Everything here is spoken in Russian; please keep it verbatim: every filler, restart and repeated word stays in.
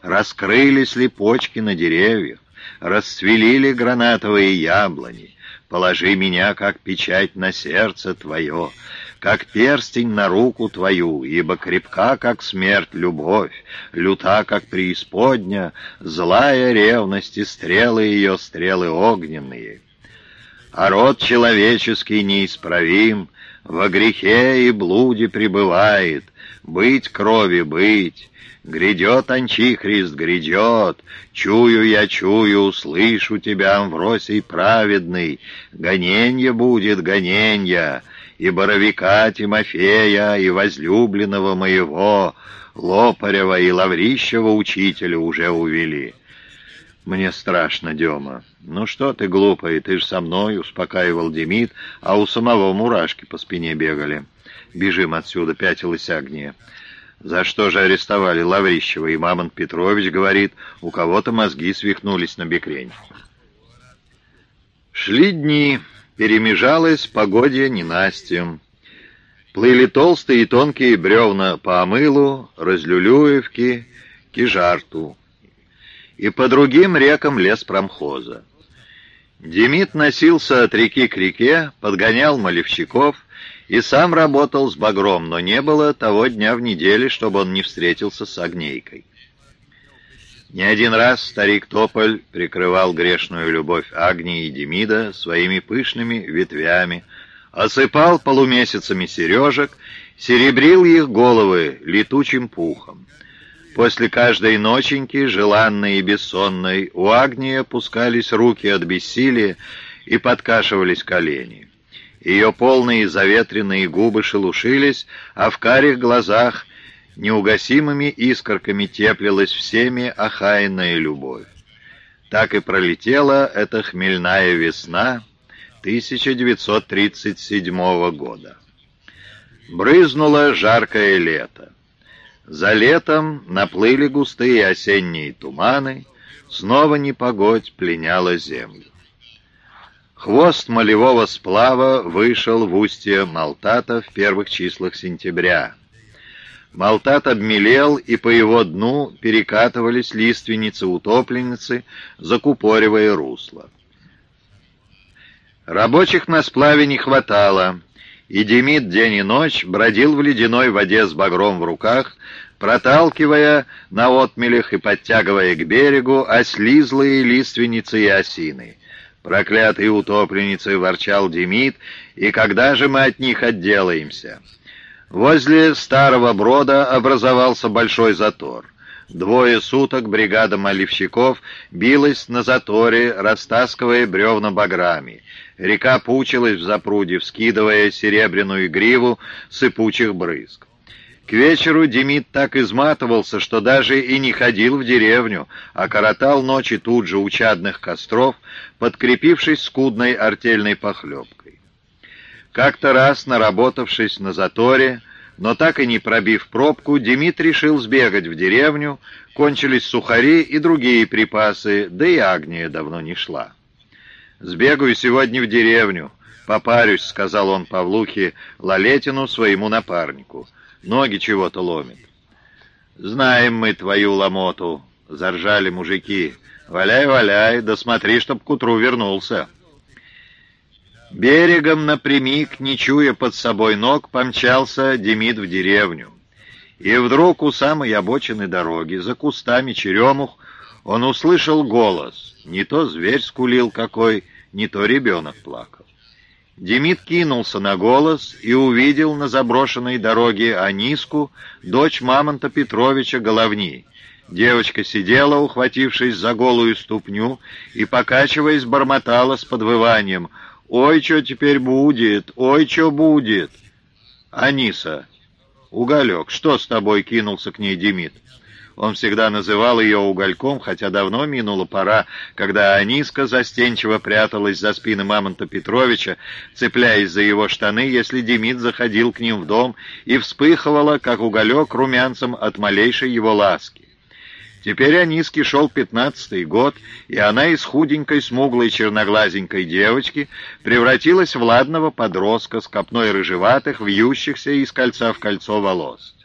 Раскрылись ли почки на деревьях, расцвели ли гранатовые яблони. Положи меня, как печать на сердце твое, как перстень на руку твою, ибо крепка, как смерть, любовь, люта, как преисподня, злая ревность и стрелы ее, стрелы огненные. А род человеческий неисправим, во грехе и блуде пребывает, быть крови быть. Грядет Анчихрист, грядет, чую я, чую, слышу тебя, Амвросий праведный, гоненье будет, гоненье, и боровика Тимофея, и возлюбленного моего, Лопарева и Лаврищева учителя уже увели. Мне страшно, Дема. Ну что ты, глупый, ты ж со мной, успокаивал Демид, а у самого мурашки по спине бегали. Бежим отсюда, пятилась Агния. За что же арестовали Лаврищева? И Мамонт Петрович говорит, у кого-то мозги свихнулись на бекрень. Шли дни, перемежалось погодье ненастьем. Плыли толстые и тонкие бревна по Омылу, Разлюлюевке, Кижарту и по другим рекам леспромхоза. Демид носился от реки к реке, подгонял малевщиков и сам работал с багром, но не было того дня в неделе, чтобы он не встретился с Огнейкой. Не один раз старик Тополь прикрывал грешную любовь Агнии и Демида своими пышными ветвями, осыпал полумесяцами сережек, серебрил их головы летучим пухом. После каждой ноченьки, желанной и бессонной, у Агнии опускались руки от бессилия и подкашивались колени. Ее полные заветренные губы шелушились, а в карих глазах неугасимыми искорками теплилась всеми охаянная любовь. Так и пролетела эта хмельная весна тысяча девятьсот тридцать седьмого года. Брызнуло жаркое лето. За летом наплыли густые осенние туманы, снова непогодь пленяла землю. Хвост молевого сплава вышел в устье Малтата в первых числах сентября. Малтат обмелел, и по его дну перекатывались лиственницы-утопленницы, закупоривая русло. Рабочих на сплаве не хватало, и Демид день и ночь бродил в ледяной воде с багром в руках, проталкивая на отмелях и подтягивая к берегу ослизлые лиственницы и осины. «Проклятые утопленницы!» — ворчал Демид, «и когда же мы от них отделаемся?» Возле старого брода образовался большой затор. Двое суток бригада малевщиков билась на заторе, растаскивая бревна баграми. Река пучилась в запруде, вскидывая серебряную гриву сыпучих брызг. К вечеру Демид так изматывался, что даже и не ходил в деревню, а коротал ночи тут же у чадных костров, подкрепившись скудной артельной похлебкой. Как-то раз, наработавшись на заторе, но так и не пробив пробку, Демид решил сбегать в деревню, кончились сухари и другие припасы, да и Агния давно не шла. «Сбегаю сегодня в деревню, попарюсь», — сказал он Павлухе Лалетину, своему напарнику. «Ноги чего-то ломит». «Знаем мы твою ломоту», — заржали мужики. «Валяй, валяй, да смотри, чтоб к утру вернулся». Берегом напрямик, не чуя под собой ног, помчался Демид в деревню. И вдруг у самой обочины дороги, за кустами черемух, он услышал голос. Не то зверь скулил какой, не то ребенок плакал. Демид кинулся на голос и увидел на заброшенной дороге Аниску, дочь Мамонта Петровича Головни. Девочка сидела, ухватившись за голую ступню, и, покачиваясь, бормотала с подвыванием: «Ой, что теперь будет? Ой, что будет?» «Аниса, уголек, что с тобой?» — кинулся к ней Демид. Он всегда называл ее угольком, хотя давно минула пора, когда Аниска застенчиво пряталась за спины Мамонта Петровича, цепляясь за его штаны, если Демид заходил к ним в дом, и вспыхивала, как уголек, румянцем от малейшей его ласки. Теперь Аниске шел пятнадцатый год, и она из худенькой, смуглой, черноглазенькой девочки превратилась в ладного подростка с копной рыжеватых, вьющихся из кольца в кольцо волос.